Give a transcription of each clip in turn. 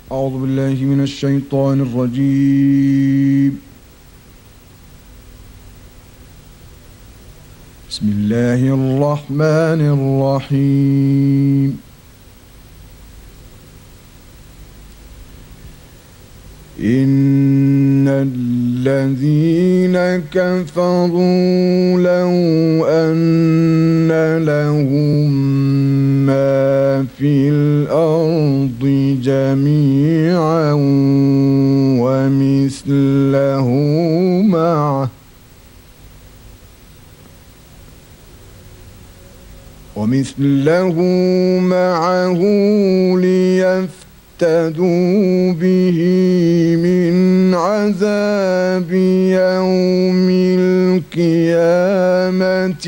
أعوذ بالله من الشيطان الرجيم. بسم الله الرحمن الرحيم. إن الذين كفروا لو أن لهم ما في الأرض جميعا ومثله معه ليفتدوا به من عذاب يوم القيامة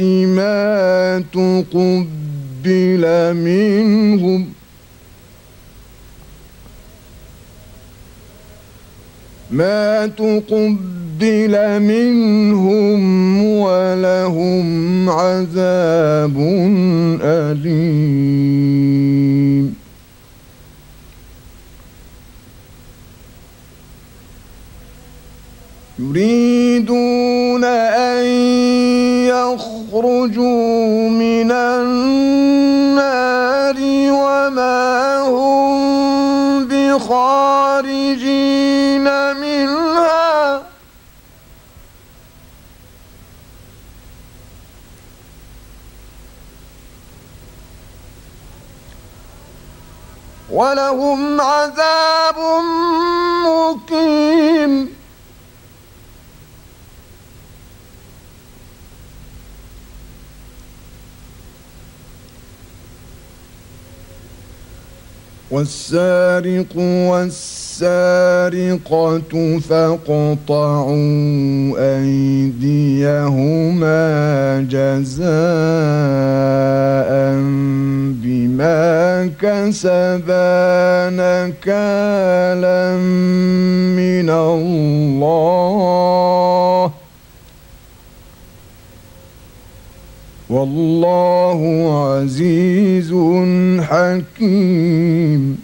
ما تقبل منهم ولهم عذاب أليم. يريدون أن يخرجوا من النار وما هم بخارجين منها ولهم عذاب مقيم. والسارق والسارقة فاقطعوا أيديهما جزاء بما كسبا نكالا من الله والله عزيز حكيم.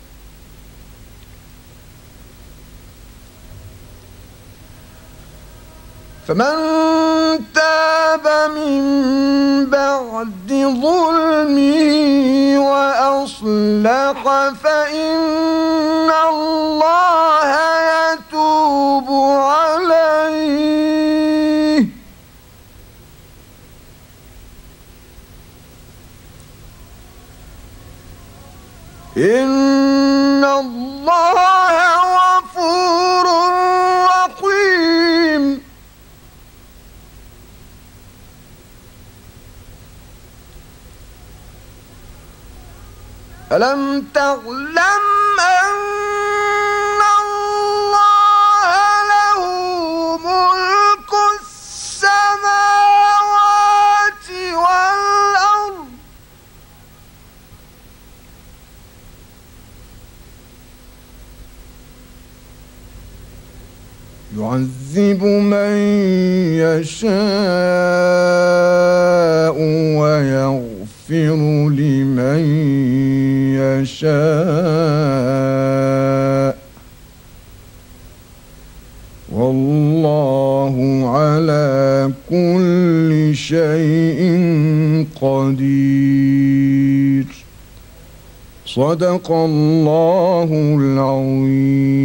فمن تاب من بعد ظلمه وأصلح فإن الله يتوب عليه إن الله غفور رحيم. ألم تعلم أن الله له ملك السماوات والأرض يعذب من يشاء ويغفر لمن يشاء والله على كل شيء قدير. صدق الله العظيم.